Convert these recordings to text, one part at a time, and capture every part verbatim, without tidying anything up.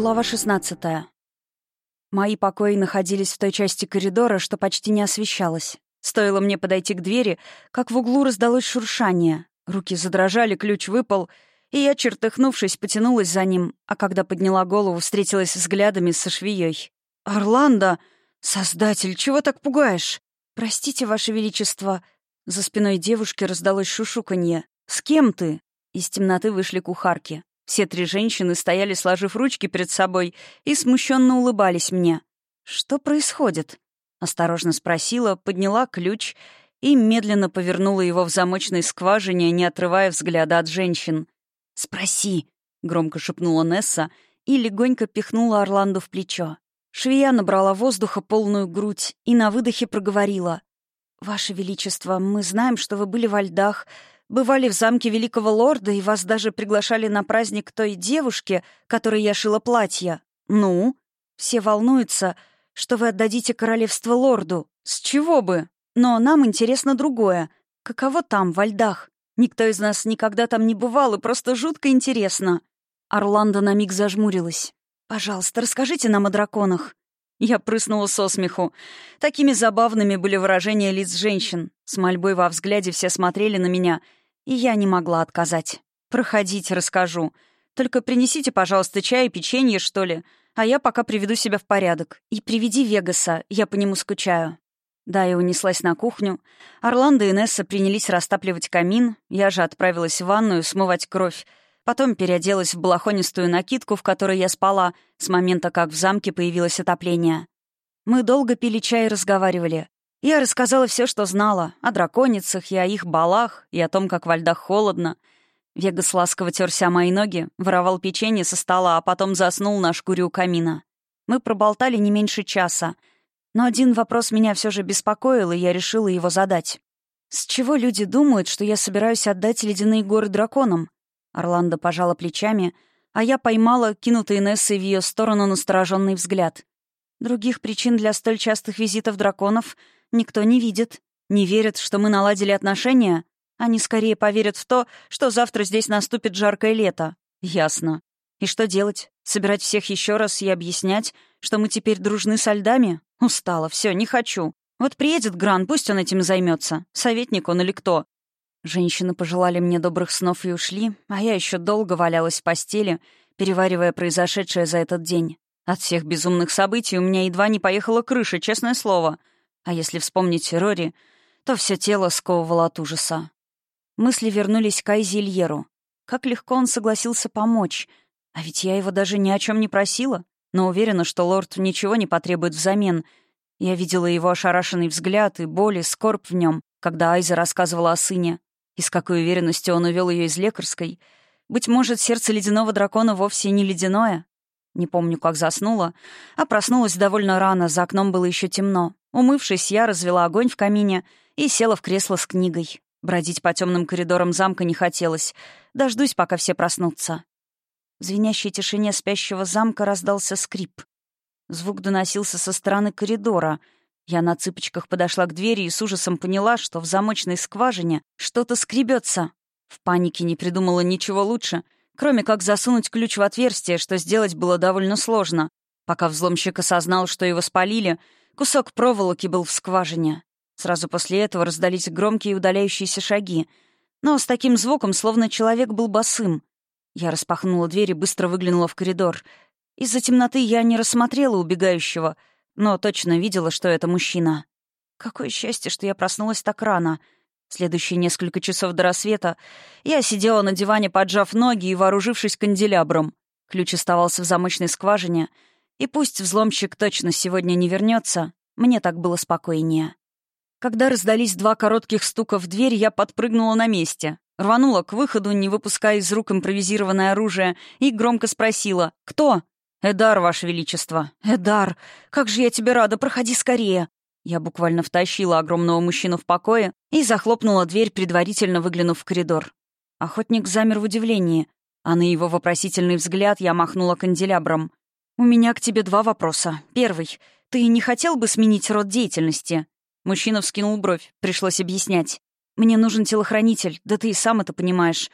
Глава шестнадцатая. Мои покои находились в той части коридора, что почти не освещалась. Стоило мне подойти к двери, как в углу раздалось шуршание. Руки задрожали, ключ выпал, и я, чертыхнувшись, потянулась за ним, а когда подняла голову, встретилась взглядами со швеей. «Орландо! Создатель, чего так пугаешь?» «Простите, Ваше Величество!» За спиной девушки раздалось шушуканье. «С кем ты?» Из темноты вышли кухарки. Все три женщины стояли, сложив ручки перед собой, и смущенно улыбались мне. «Что происходит?» — осторожно спросила, подняла ключ и медленно повернула его в замочной скважине, не отрывая взгляда от женщин. «Спроси», — громко шепнула Несса и легонько пихнула Орландо в плечо. Швея набрала воздуха полную грудь и на выдохе проговорила. «Ваше Величество, мы знаем, что вы были во льдах, бывали в замке Великого Лорда, и вас даже приглашали на праздник той девушки, которой я шила платье. Ну? Все волнуются, что вы отдадите королевство лорду. С чего бы? Но нам интересно другое. Каково там, во льдах? Никто из нас никогда там не бывал, и просто жутко интересно». Орландо на миг зажмурилась. «Пожалуйста, расскажите нам о драконах». Я прыснула со смеху. Такими забавными были выражения лиц женщин. С мольбой во взгляде все смотрели на меня, и я не могла отказать. «Проходите, расскажу. Только принесите, пожалуйста, чай и печенье, что ли, а я пока приведу себя в порядок. И приведи Вегаса, я по нему скучаю». Да, я унеслась на кухню. Орландо и Несса принялись растапливать камин, я же отправилась в ванную смывать кровь. Потом переоделась в балахонистую накидку, в которой я спала, с момента, как в замке появилось отопление. Мы долго пили чай и разговаривали. Я рассказала все, что знала, о драконицах и о их балах, и о том, как во льдах холодно. Вегас ласково терся мои ноги, воровал печенье со стола, а потом заснул на шкуре у камина. Мы проболтали не меньше часа. Но один вопрос меня все же беспокоил, и я решила его задать. «С чего люди думают, что я собираюсь отдать ледяные горы драконам?» Орландо пожала плечами, а я поймала кинутый Нессой в ее сторону настороженный взгляд. Других причин для столь частых визитов драконов никто не видит. Не верят, что мы наладили отношения. Они скорее поверят в то, что завтра здесь наступит жаркое лето. Ясно. И что делать? Собирать всех еще раз и объяснять, что мы теперь дружны со льдами? Устала, все, не хочу. Вот приедет Гран, пусть он этим займется. Советник он или кто? Женщины пожелали мне добрых снов и ушли, а я еще долго валялась в постели, переваривая произошедшее за этот день. От всех безумных событий у меня едва не поехала крыша, честное слово. А если вспомнить Рори, то все тело сковывало от ужаса. Мысли вернулись к Айзе Ильеру. Как легко он согласился помочь. А ведь я его даже ни о чем не просила, но уверена, что лорд ничего не потребует взамен. Я видела его ошарашенный взгляд и боль, и скорбь в нем, когда Айза рассказывала о сыне. И с какой уверенностью он увел ее из лекарской. Быть может, сердце ледяного дракона вовсе не ледяное? Не помню, как заснула, а проснулась довольно рано, за окном было еще темно. Умывшись, я развела огонь в камине и села в кресло с книгой. Бродить по темным коридорам замка не хотелось. Дождусь, пока все проснутся. В звенящей тишине спящего замка раздался скрип. Звук доносился со стороны коридора. Я на цыпочках подошла к двери и с ужасом поняла, что в замочной скважине что-то скребется. В панике не придумала ничего лучше, кроме как засунуть ключ в отверстие, что сделать было довольно сложно. Пока взломщик осознал, что его спалили, кусок проволоки был в скважине. Сразу после этого раздались громкие удаляющиеся шаги, но с таким звуком, словно человек был босым. Я распахнула дверь и быстро выглянула в коридор. Из-за темноты я не рассмотрела убегающего, но точно видела, что это мужчина. Какое счастье, что я проснулась так рано. Следующие несколько часов до рассвета я сидела на диване, поджав ноги и вооружившись канделябром. Ключ оставался в замочной скважине, и пусть взломщик точно сегодня не вернется, мне так было спокойнее. Когда раздались два коротких стука в дверь, я подпрыгнула на месте, рванула к выходу, не выпуская из рук импровизированное оружие, и громко спросила «Кто?» «Эдар, Ваше Величество!» «Эдар! Как же я тебе рада! Проходи скорее!» Я буквально втащила огромного мужчину в покое и захлопнула дверь, предварительно выглянув в коридор. Охотник замер в удивлении, а на его вопросительный взгляд я махнула канделябром. «У меня к тебе два вопроса. Первый. Ты не хотел бы сменить род деятельности?» Мужчина вскинул бровь, пришлось объяснять. «Мне нужен телохранитель, да ты и сам это понимаешь.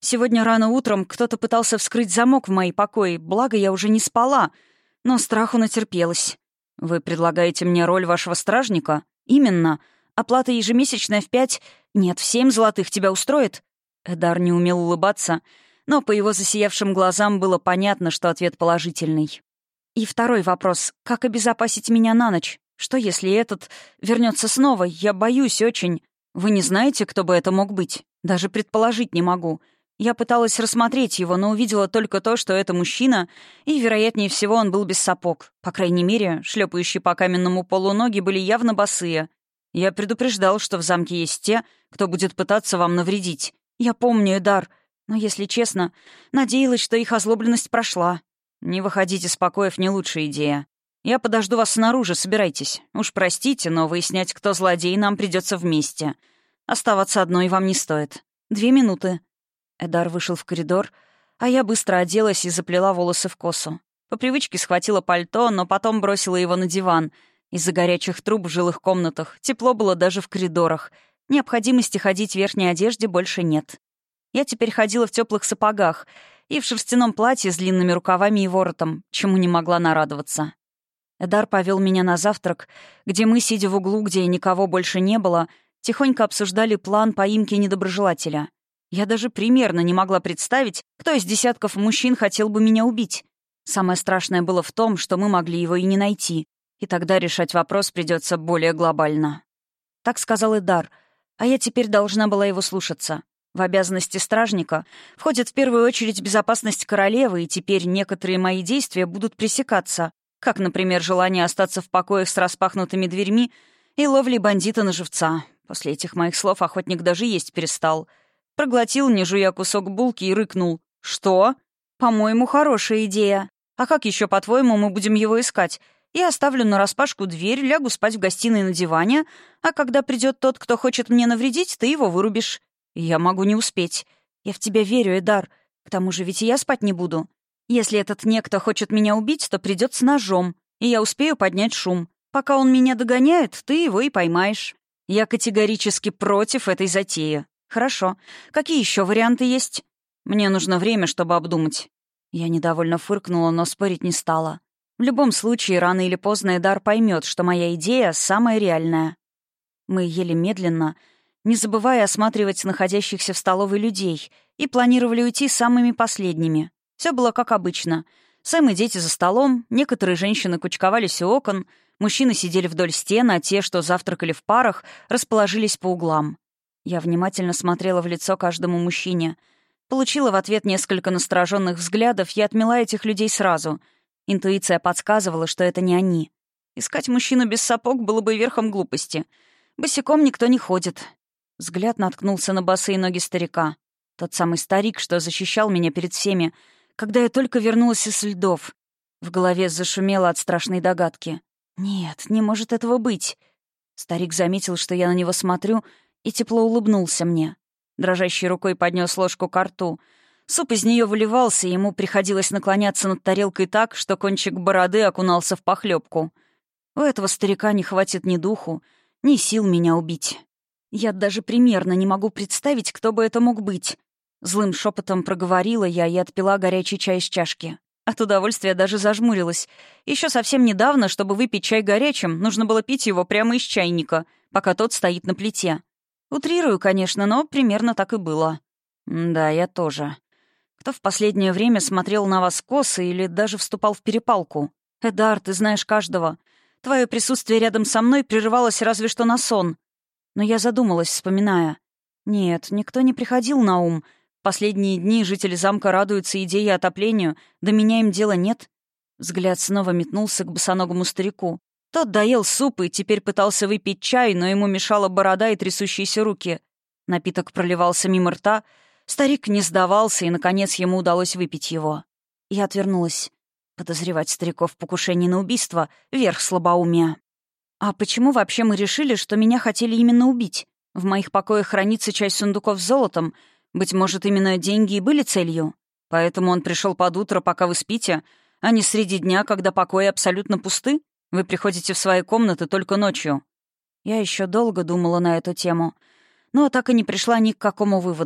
Сегодня рано утром кто-то пытался вскрыть замок в мои покои, благо я уже не спала, но страху натерпелась. Вы предлагаете мне роль вашего стражника? Именно. Оплата ежемесячная в пять... Нет, в семь золотых тебя устроит?» Эдар не умел улыбаться, но по его засиявшим глазам было понятно, что ответ положительный. «И второй вопрос. Как обезопасить меня на ночь? Что, если этот вернется снова? Я боюсь очень. Вы не знаете, кто бы это мог быть? Даже предположить не могу. Я пыталась рассмотреть его, но увидела только то, что это мужчина, и, вероятнее всего, он был без сапог. По крайней мере, шлепающие по каменному полу ноги были явно босые. Я предупреждал, что в замке есть те, кто будет пытаться вам навредить. Я помню, Эдар, но, если честно, надеялась, что их озлобленность прошла. Не выходите с покоев — не лучшая идея. Я подожду вас снаружи, собирайтесь. Уж простите, но выяснять, кто злодей, нам придется вместе. Оставаться одной вам не стоит. Две минуты». Эдар вышел в коридор, а я быстро оделась и заплела волосы в косу. По привычке схватила пальто, но потом бросила его на диван. Из-за горячих труб в жилых комнатах тепло было даже в коридорах. Необходимости ходить в верхней одежде больше нет. Я теперь ходила в теплых сапогах и в шерстяном платье с длинными рукавами и воротом, чему не могла нарадоваться. Эдар повел меня на завтрак, где мы, сидя в углу, где никого больше не было, тихонько обсуждали план поимки недоброжелателя. Я даже примерно не могла представить, кто из десятков мужчин хотел бы меня убить. Самое страшное было в том, что мы могли его и не найти, и тогда решать вопрос придется более глобально. Так сказал Эдар, а я теперь должна была его слушаться. В обязанности стражника входит в первую очередь безопасность королевы, и теперь некоторые мои действия будут пресекаться, как, например, желание остаться в покоях с распахнутыми дверьми и ловлей бандита на живца. После этих моих слов охотник даже есть перестал. Проглотил, не жуя, кусок булки и рыкнул. «Что? По-моему, хорошая идея. А как еще, по-твоему, мы будем его искать? Я оставлю нараспашку дверь, лягу спать в гостиной на диване, а когда придет тот, кто хочет мне навредить, ты его вырубишь. Я могу не успеть. Я в тебя верю, Эдар. К тому же ведь и я спать не буду. Если этот некто хочет меня убить, то придет с ножом, и я успею поднять шум. Пока он меня догоняет, ты его и поймаешь. Я категорически против этой затеи. Хорошо. Какие еще варианты есть? Мне нужно время, чтобы обдумать». Я недовольно фыркнула, но спорить не стала. В любом случае, рано или поздно Эдар поймет, что моя идея самая реальная. Мы ели медленно, не забывая осматривать находящихся в столовой людей, и планировали уйти самыми последними. Все было как обычно. Сэм и дети за столом, некоторые женщины кучковались у окон, мужчины сидели вдоль стен, а те, что завтракали в парах, расположились по углам. Я внимательно смотрела в лицо каждому мужчине. Получила в ответ несколько настороженных взглядов, я отмела этих людей сразу. Интуиция подсказывала, что это не они. Искать мужчину без сапог было бы верхом глупости. Босиком никто не ходит. Взгляд наткнулся на босые ноги старика. Тот самый старик, что защищал меня перед всеми, когда я только вернулась из льдов. В голове зашумело от страшной догадки. «Нет, не может этого быть». Старик заметил, что я на него смотрю, и тепло улыбнулся мне. Дрожащей рукой поднес ложку ко рту. Суп из нее выливался, и ему приходилось наклоняться над тарелкой так, что кончик бороды окунался в похлебку. У этого старика не хватит ни духу, ни сил меня убить. Я даже примерно не могу представить, кто бы это мог быть. Злым шепотом проговорила я и отпила горячий чай из чашки. От удовольствия даже зажмурилась. Еще совсем недавно, чтобы выпить чай горячим, нужно было пить его прямо из чайника, пока тот стоит на плите. Утрирую, конечно, но примерно так и было. Да, я тоже. Кто в последнее время смотрел на вас косо или даже вступал в перепалку? Эдар, ты знаешь каждого. Твое присутствие рядом со мной прерывалось разве что на сон. Но я задумалась, вспоминая. Нет, никто не приходил на ум. Последние дни жители замка радуются идее отоплению, до меня им дела нет. Взгляд снова метнулся к босоногому старику. Тот доел суп и теперь пытался выпить чай, но ему мешала борода и трясущиеся руки. Напиток проливался мимо рта. Старик не сдавался, и, наконец, ему удалось выпить его. Я отвернулась. Подозревать стариков в покушении на убийство — верх слабоумия. А почему вообще мы решили, что меня хотели именно убить? В моих покоях хранится часть сундуков с золотом. Быть может, именно деньги и были целью? Поэтому он пришел под утро, пока вы спите, а не среди дня, когда покои абсолютно пусты? Вы приходите в свои комнаты только ночью». Я еще долго думала на эту тему, но так и не пришла ни к какому выводу.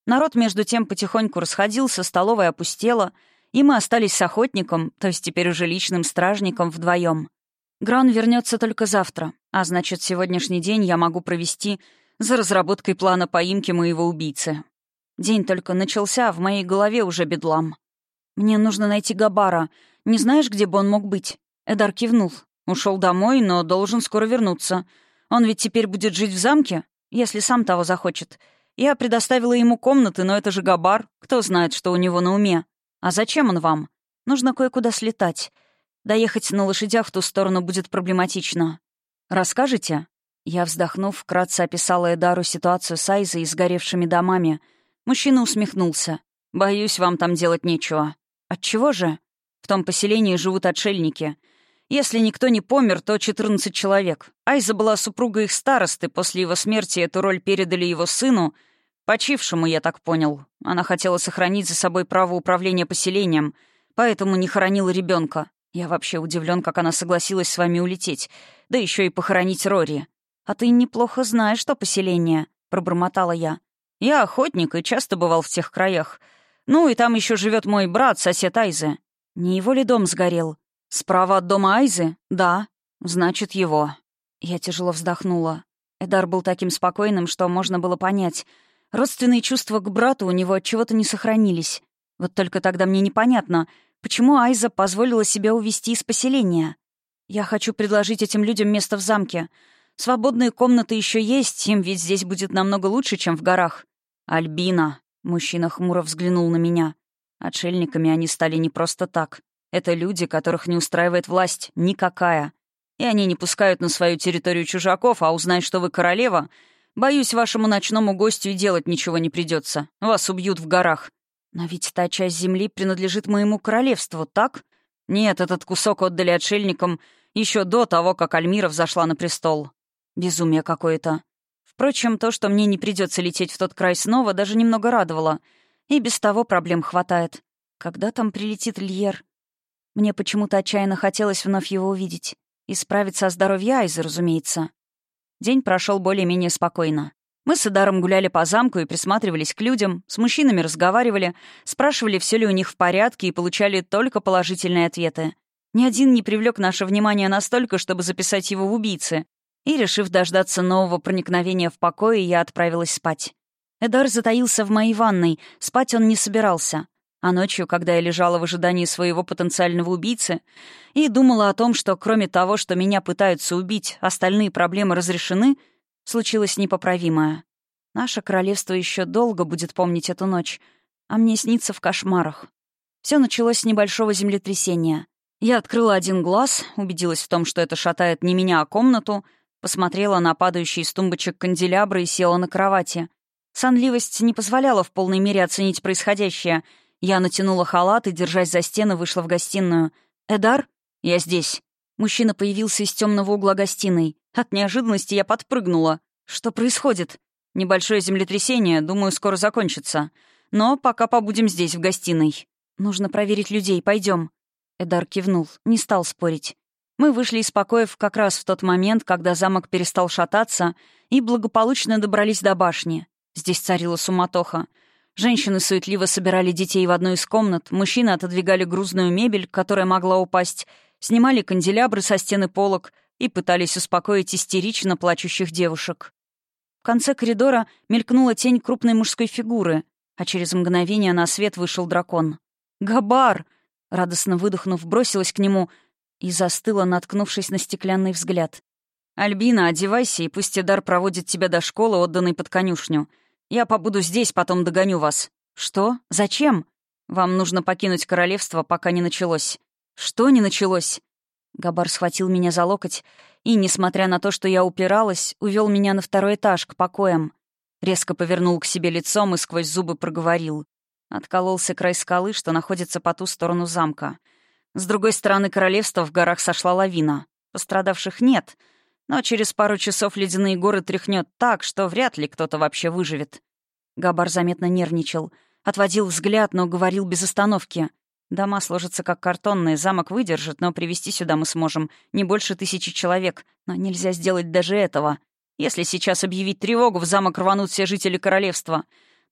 Народ, между тем, потихоньку расходился, столовая опустела, и мы остались с охотником, то есть теперь уже личным стражником, вдвоем. Гран вернется только завтра, а значит, сегодняшний день я могу провести за разработкой плана поимки моего убийцы. День только начался, а в моей голове уже бедлам. «Мне нужно найти Габара. Не знаешь, где бы он мог быть?» Эдар кивнул. «Ушел домой, но должен скоро вернуться. Он ведь теперь будет жить в замке, если сам того захочет. Я предоставила ему комнаты, но это же Габар. Кто знает, что у него на уме. А зачем он вам? Нужно кое-куда слетать. Доехать на лошадях в ту сторону будет проблематично. Расскажете?» Я, вздохнув, вкратце описала Эдару ситуацию с Айзой и сгоревшими домами. Мужчина усмехнулся. «Боюсь, вам там делать нечего». «Отчего же?» «В том поселении живут отшельники. Если никто не помер, то четырнадцать человек. Айза была супругой их старосты, после его смерти эту роль передали его сыну, почившему, я так понял. Она хотела сохранить за собой право управления поселением, поэтому не хоронила ребенка. Я вообще удивлен, как она согласилась с вами улететь, да еще и похоронить Рори. А ты неплохо знаешь, что поселение», — пробормотала я. «Я охотник и часто бывал в тех краях. Ну и там еще живет мой брат, сосед Айзы. Не его ли дом сгорел? Справа от дома Айзы? Да. Значит, его». Я тяжело вздохнула. Эдар был таким спокойным, что можно было понять. Родственные чувства к брату у него от чего-то не сохранились. Вот только тогда мне непонятно, почему Айза позволила себя увезти из поселения. Я хочу предложить этим людям место в замке. Свободные комнаты еще есть, им ведь здесь будет намного лучше, чем в горах. «Альбина», — мужчина хмуро взглянул на меня. «Отшельниками они стали не просто так. Это люди, которых не устраивает власть никакая. И они не пускают на свою территорию чужаков, а узнать, что вы королева, боюсь, вашему ночному гостю и делать ничего не придется. Вас убьют в горах». «Но ведь та часть земли принадлежит моему королевству, так?» «Нет, этот кусок отдали отшельникам еще до того, как Альмира взошла на престол». Безумие какое-то. Впрочем, то, что мне не придется лететь в тот край снова, даже немного радовало. И без того проблем хватает. Когда там прилетит Льер? Мне почему-то отчаянно хотелось вновь его увидеть. И справиться о здоровье Айзы, разумеется. День прошел более-менее спокойно. Мы с Эдаром гуляли по замку и присматривались к людям, с мужчинами разговаривали, спрашивали, все ли у них в порядке, и получали только положительные ответы. Ни один не привлек наше внимание настолько, чтобы записать его в убийцы. И, решив дождаться нового проникновения в покое, я отправилась спать. Эдар затаился в моей ванной, спать он не собирался. А ночью, когда я лежала в ожидании своего потенциального убийцы и думала о том, что кроме того, что меня пытаются убить, остальные проблемы разрешены, случилось непоправимое. Наше королевство еще долго будет помнить эту ночь, а мне снится в кошмарах. Все началось с небольшого землетрясения. Я открыла один глаз, убедилась в том, что это шатает не меня, а комнату, посмотрела на падающие из тумбочек канделябры и села на кровати. Сонливость не позволяла в полной мере оценить происходящее. Я натянула халат и, держась за стены, вышла в гостиную. «Эдар? Я здесь». Мужчина появился из темного угла гостиной. От неожиданности я подпрыгнула. «Что происходит?» «Небольшое землетрясение, думаю, скоро закончится. Но пока побудем здесь, в гостиной». «Нужно проверить людей, пойдем». Эдар кивнул, не стал спорить. Мы вышли из покоев как раз в тот момент, когда замок перестал шататься, и благополучно добрались до башни. Здесь царила суматоха. Женщины суетливо собирали детей в одну из комнат, мужчины отодвигали грузную мебель, которая могла упасть, снимали канделябры со стены полок и пытались успокоить истерично плачущих девушек. В конце коридора мелькнула тень крупной мужской фигуры, а через мгновение на свет вышел дракон. «Габар!» Радостно выдохнув, бросилась к нему и застыла, наткнувшись на стеклянный взгляд. «Альбина, одевайся, и пусть Эдар проводит тебя до школы, отданной под конюшню. Я побуду здесь, потом догоню вас». «Что? Зачем?» «Вам нужно покинуть королевство, пока не началось». «Что не началось?» Габар схватил меня за локоть и, несмотря на то, что я упиралась, увел меня на второй этаж, к покоям. Резко повернул к себе лицом и сквозь зубы проговорил. Откололся край скалы, что находится по ту сторону замка. С другой стороны королевства в горах сошла лавина. Пострадавших нет, но через пару часов ледяные горы тряхнет так, что вряд ли кто-то вообще выживет. Габар заметно нервничал, отводил взгляд, но говорил без остановки. Дома сложатся как картонные, замок выдержит, но привести сюда мы сможем не больше тысячи человек, но нельзя сделать даже этого. Если сейчас объявить тревогу, в замок рванут все жители королевства.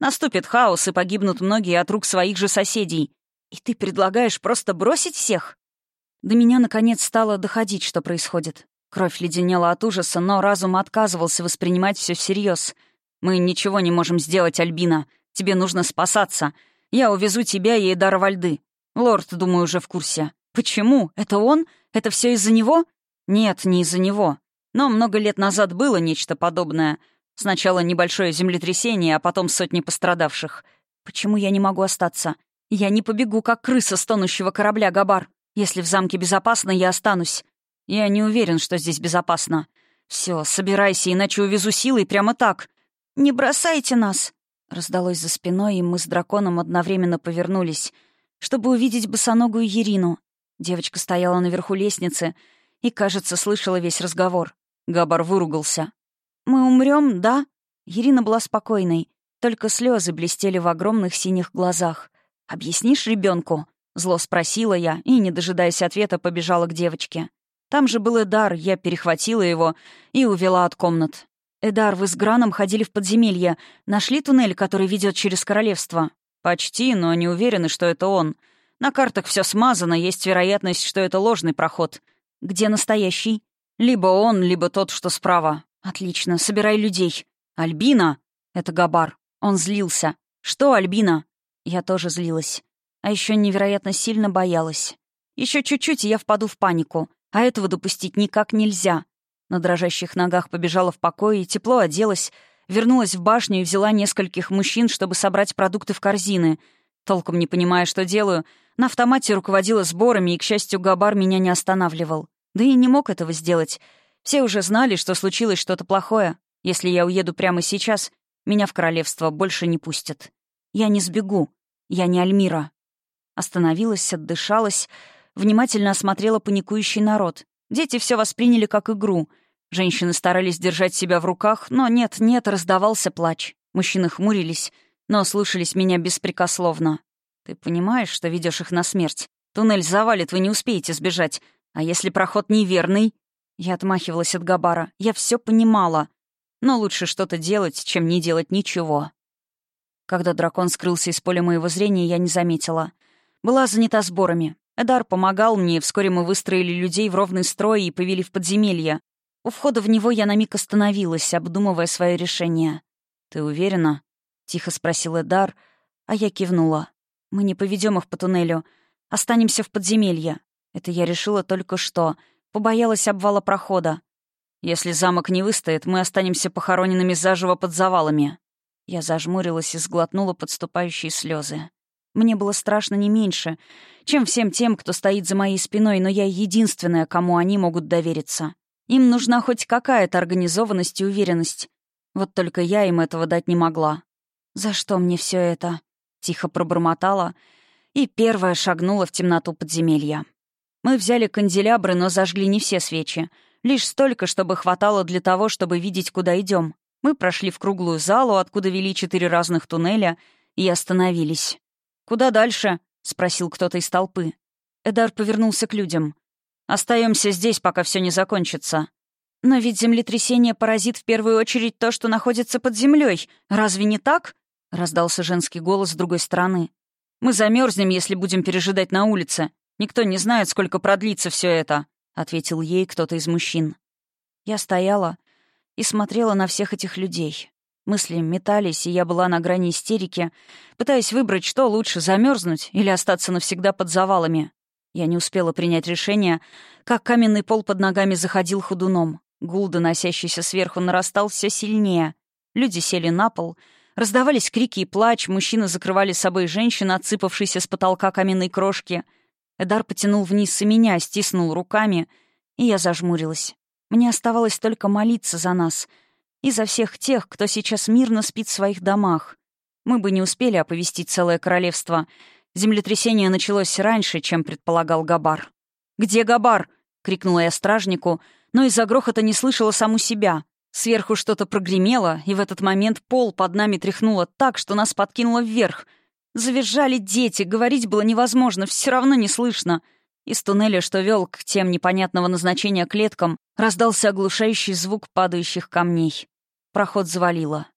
Наступит хаос, и погибнут многие от рук своих же соседей. И ты предлагаешь просто бросить всех?» До меня, наконец, стало доходить, что происходит. Кровь леденела от ужаса, но разум отказывался воспринимать все всерьез. «Мы ничего не можем сделать, Альбина. Тебе нужно спасаться. Я увезу тебя и Эдара Вальды. Лорд, думаю, уже в курсе». «Почему? Это он? Это все из-за него?» «Нет, не из-за него. Но много лет назад было нечто подобное. Сначала небольшое землетрясение, а потом сотни пострадавших. Почему я не могу остаться? Я не побегу, как крыса с тонущего корабля, Габар. Если в замке безопасно, я останусь. Я не уверен, что здесь безопасно. Все, собирайся, иначе увезу силой прямо так. Не бросайте нас!» Раздалось за спиной, и мы с драконом одновременно повернулись, чтобы увидеть босоногую Ирину. Девочка стояла наверху лестницы и, кажется, слышала весь разговор. Габар выругался. «Мы умрем, да?» Ирина была спокойной, только слезы блестели в огромных синих глазах. «Объяснишь ребенку? Зло спросила я и, не дожидаясь ответа, побежала к девочке. Там же был Эдар, я перехватила его и увела от комнат. «Эдар, вы с Граном ходили в подземелье. Нашли туннель, который ведет через королевство?» «Почти, но не уверены, что это он. На картах все смазано, есть вероятность, что это ложный проход. Где настоящий? Либо он, либо тот, что справа. Отлично, собирай людей. Альбина!» Это Габар. Он злился. «Что, Альбина?» Я тоже злилась. А еще невероятно сильно боялась. Еще чуть-чуть, и я впаду в панику. А этого допустить никак нельзя. На дрожащих ногах побежала в покой, тепло оделась, вернулась в башню и взяла нескольких мужчин, чтобы собрать продукты в корзины. Толком не понимая, что делаю, на автомате руководила сборами, и, к счастью, Габар меня не останавливал. Да и не мог этого сделать. Все уже знали, что случилось что-то плохое. Если я уеду прямо сейчас, меня в королевство больше не пустят. Я не сбегу. Я не Альмира. Остановилась, отдышалась, внимательно осмотрела паникующий народ. Дети все восприняли как игру. Женщины старались держать себя в руках, но нет-нет, раздавался плач. Мужчины хмурились, но слушались меня беспрекословно. «Ты понимаешь, что ведешь их на смерть? Туннель завалит, вы не успеете сбежать. А если проход неверный?» Я отмахивалась от Габара. Я все понимала. Но лучше что-то делать, чем не делать ничего. Когда дракон скрылся из поля моего зрения, я не заметила. Была занята сборами. Эдар помогал мне, и вскоре мы выстроили людей в ровный строй и повели в подземелье. У входа в него я на миг остановилась, обдумывая свое решение. «Ты уверена?» — тихо спросил Эдар, а я кивнула. «Мы не поведем их по туннелю. Останемся в подземелье. Это я решила только что. Побоялась обвала прохода. Если замок не выстоит, мы останемся похороненными заживо под завалами». Я зажмурилась и сглотнула подступающие слезы. Мне было страшно не меньше, чем всем тем, кто стоит за моей спиной, но я единственная, кому они могут довериться. Им нужна хоть какая-то организованность и уверенность. Вот только я им этого дать не могла. «За что мне все это?» — тихо пробормотала и первая шагнула в темноту подземелья. Мы взяли канделябры, но зажгли не все свечи. Лишь столько, чтобы хватало для того, чтобы видеть, куда идем. Мы прошли в круглую залу, откуда вели четыре разных туннеля, и остановились. «Куда дальше?» — спросил кто-то из толпы. Эдар повернулся к людям. «Остаемся здесь, пока все не закончится». «Но ведь землетрясение поразит в первую очередь то, что находится под землей. Разве не так?» — раздался женский голос с другой стороны. «Мы замерзнем, если будем пережидать на улице. Никто не знает, сколько продлится все это», — ответил ей кто-то из мужчин. Я стояла и смотрела на всех этих людей. Мысли метались, и я была на грани истерики, пытаясь выбрать, что лучше — замерзнуть или остаться навсегда под завалами. Я не успела принять решение, как каменный пол под ногами заходил ходуном. Гул, доносящийся сверху, нарастал все сильнее. Люди сели на пол, раздавались крики и плач, мужчины закрывали собой женщин, отсыпавшейся с потолка каменной крошки. Эдар потянул вниз и меня, стиснул руками, и я зажмурилась. Мне оставалось только молиться за нас и за всех тех, кто сейчас мирно спит в своих домах. Мы бы не успели оповестить целое королевство. Землетрясение началось раньше, чем предполагал Габар. «Где Габар?» — крикнула я стражнику, но из-за грохота не слышала саму себя. Сверху что-то прогремело, и в этот момент пол под нами тряхнуло так, что нас подкинуло вверх. Завизжали дети, говорить было невозможно, все равно не слышно. Из туннеля, что вел к тем непонятного назначения клеткам, раздался оглушающий звук падающих камней. Проход завалило.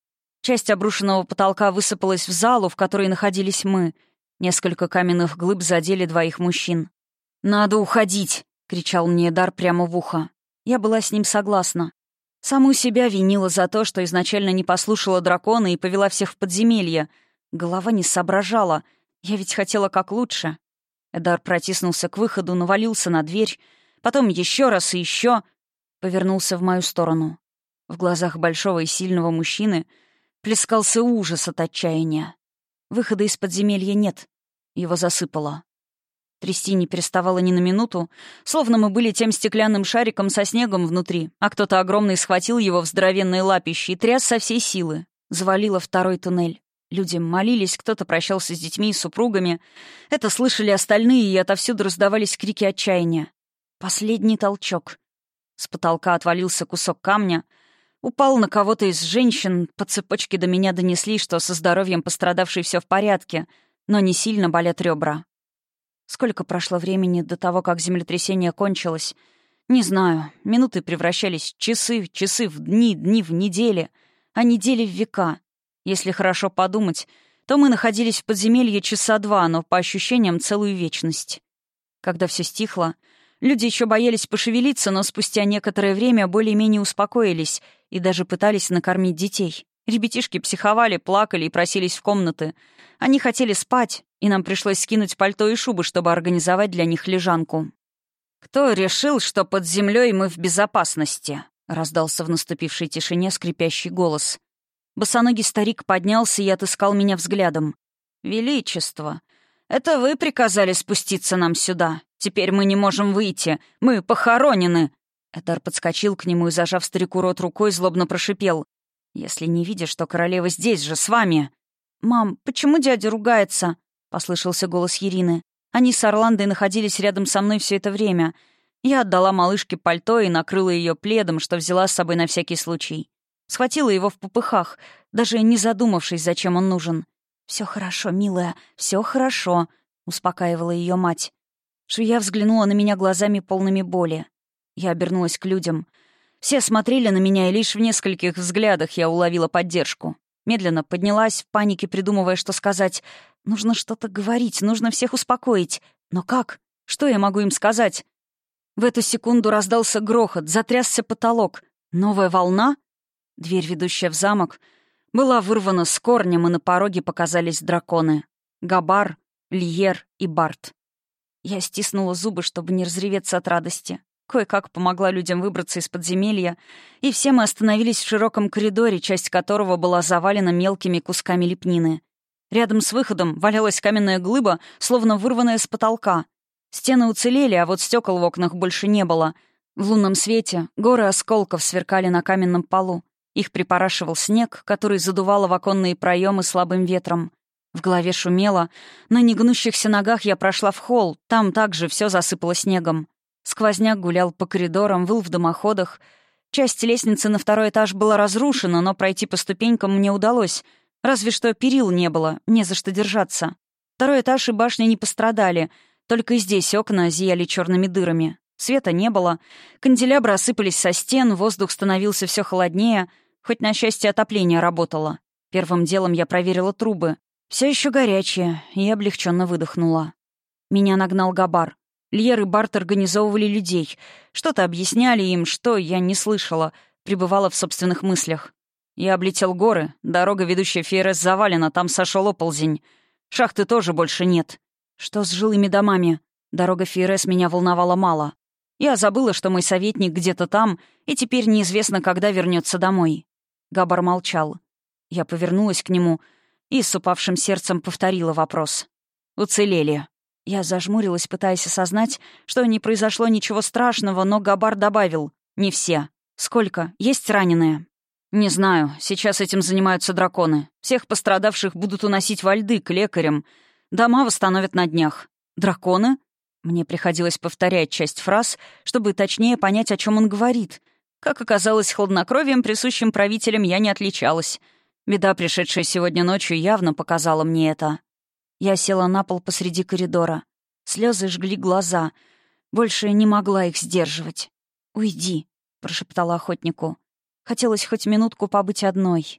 Часть обрушенного потолка высыпалась в залу, в которой находились мы. Несколько каменных глыб задели двоих мужчин. «Надо уходить!» — кричал мне Эдар прямо в ухо. Я была с ним согласна. Саму себя винила за то, что изначально не послушала дракона и повела всех в подземелье. Голова не соображала. Я ведь хотела как лучше. Эдар протиснулся к выходу, навалился на дверь. Потом еще раз и еще. Повернулся в мою сторону. В глазах большого и сильного мужчины плескался ужас от отчаяния. Выхода из подземелья нет. Его засыпало. Трясти не переставало ни на минуту, словно мы были тем стеклянным шариком со снегом внутри, а кто-то огромный схватил его в здоровенные лапищи и тряс со всей силы. Завалило второй туннель. Люди молились, кто-то прощался с детьми и супругами. Это слышали остальные, и отовсюду раздавались крики отчаяния. Последний толчок. С потолка отвалился кусок камня, упал на кого-то из женщин, по цепочке до меня донесли, что со здоровьем пострадавшей все в порядке, но не сильно болят ребра. Сколько прошло времени до того, как землетрясение кончилось? Не знаю. Минуты превращались в часы, часы в дни, дни в недели, а недели в века. Если хорошо подумать, то мы находились в подземелье часа два, но по ощущениям целую вечность. Когда все стихло, люди еще боялись пошевелиться, но спустя некоторое время более-менее успокоились и даже пытались накормить детей. Ребятишки психовали, плакали и просились в комнаты. Они хотели спать, и нам пришлось скинуть пальто и шубы, чтобы организовать для них лежанку. «Кто решил, что под землей мы в безопасности?» — раздался в наступившей тишине скрипящий голос. Босоногий старик поднялся и отыскал меня взглядом. «Величество, это вы приказали спуститься нам сюда. Теперь мы не можем выйти. Мы похоронены!» Эдар подскочил к нему и, зажав старику рот рукой, злобно прошипел. «Если не видишь, что королева здесь же, с вами!» «Мам, почему дядя ругается?» — послышался голос Ирины. Они с Орландой находились рядом со мной все это время. Я отдала малышке пальто и накрыла ее пледом, что взяла с собой на всякий случай. Схватила его в попыхах, даже не задумавшись, зачем он нужен. «Все хорошо, милая, все хорошо», — успокаивала ее мать. Шуя взглянула на меня глазами полными боли. Я обернулась к людям. Все смотрели на меня, и лишь в нескольких взглядах я уловила поддержку. Медленно поднялась, в панике придумывая, что сказать. Нужно что-то говорить, нужно всех успокоить. Но как? Что я могу им сказать? В эту секунду раздался грохот, затрясся потолок. Новая волна? Дверь, ведущая в замок, была вырвана с корнем, и на пороге показались драконы. Габар, Льер и Барт. Я стиснула зубы, чтобы не разреветься от радости. Кое-как помогла людям выбраться из подземелья, и все мы остановились в широком коридоре, часть которого была завалена мелкими кусками лепнины. Рядом с выходом валялась каменная глыба, словно вырванная с потолка. Стены уцелели, а вот стекол в окнах больше не было. В лунном свете горы осколков сверкали на каменном полу. Их припорашивал снег, который задувало в оконные проемы слабым ветром. В голове шумело. На негнущихся ногах я прошла в холл, там также все засыпало снегом. Сквозняк гулял по коридорам, выл в дымоходах. Часть лестницы на второй этаж была разрушена, но пройти по ступенькам мне удалось. Разве что перил не было, не за что держаться. Второй этаж и башня не пострадали, только и здесь окна зияли черными дырами. Света не было, канделябры осыпались со стен, воздух становился все холоднее, хоть, на счастье, отопление работало. Первым делом я проверила трубы. Все еще горячие, и облегченно выдохнула. Меня нагнал Габар. Льер и Барт организовывали людей. Что-то объясняли им, что я не слышала, пребывала в собственных мыслях. Я облетел горы, дорога, ведущая в Фейрес, завалена, там сошел оползень. Шахты тоже больше нет. Что с жилыми домами? Дорога в Фейрес меня волновала мало. Я забыла, что мой советник где-то там, и теперь неизвестно, когда вернется домой. Габар молчал. Я повернулась к нему и с упавшим сердцем повторила вопрос. «Уцелели». Я зажмурилась, пытаясь осознать, что не произошло ничего страшного, но Габар добавил: «Не все. Сколько? Есть раненые?» «Не знаю. Сейчас этим занимаются драконы. Всех пострадавших будут уносить во льды к лекарям. Дома восстановят на днях». «Драконы?» Мне приходилось повторять часть фраз, чтобы точнее понять, о чем он говорит. Как оказалось, хладнокровием, присущим правителям, я не отличалась. Беда, пришедшая сегодня ночью, явно показала мне это. Я села на пол посреди коридора. Слезы жгли глаза. Больше не могла их сдерживать. «Уйди», — прошептала охотнику. Хотелось хоть минутку побыть одной.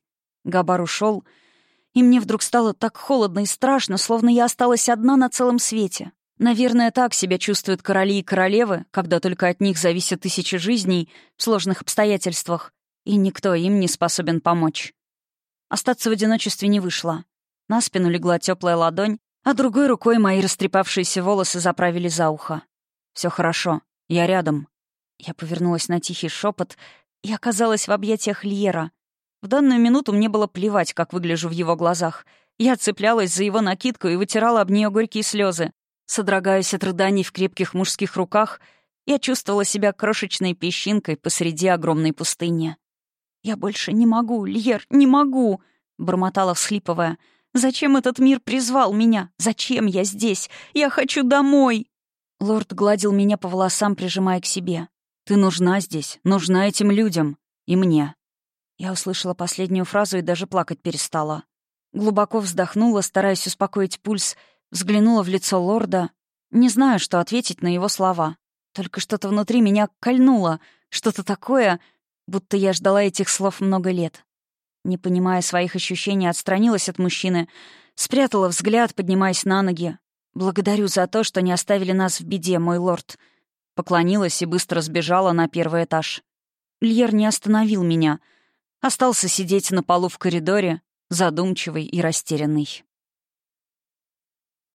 Габар ушел, и мне вдруг стало так холодно и страшно, словно я осталась одна на целом свете. Наверное, так себя чувствуют короли и королевы, когда только от них зависят тысячи жизней в сложных обстоятельствах, и никто им не способен помочь. Остаться в одиночестве не вышло. На спину легла теплая ладонь, а другой рукой мои растрепавшиеся волосы заправили за ухо. Все хорошо, я рядом». Я повернулась на тихий шепот и оказалась в объятиях Льера. В данную минуту мне было плевать, как выгляжу в его глазах. Я цеплялась за его накидку и вытирала об нее горькие слезы. Содрогаясь от рыданий в крепких мужских руках, я чувствовала себя крошечной песчинкой посреди огромной пустыни. «Я больше не могу, Льер, не могу!» — бормотала, всхлипывая. «Зачем этот мир призвал меня? Зачем я здесь? Я хочу домой!» Лорд гладил меня по волосам, прижимая к себе. «Ты нужна здесь, нужна этим людям. И мне». Я услышала последнюю фразу и даже плакать перестала. Глубоко вздохнула, стараясь успокоить пульс, взглянула в лицо лорда. Не знаю, что ответить на его слова. Только что-то внутри меня кольнуло, что-то такое, будто я ждала этих слов много лет. Не понимая своих ощущений, отстранилась от мужчины, спрятала взгляд, поднимаясь на ноги. «Благодарю за то, что не оставили нас в беде, мой лорд». Поклонилась и быстро сбежала на первый этаж. Льер не остановил меня. Остался сидеть на полу в коридоре, задумчивый и растерянный.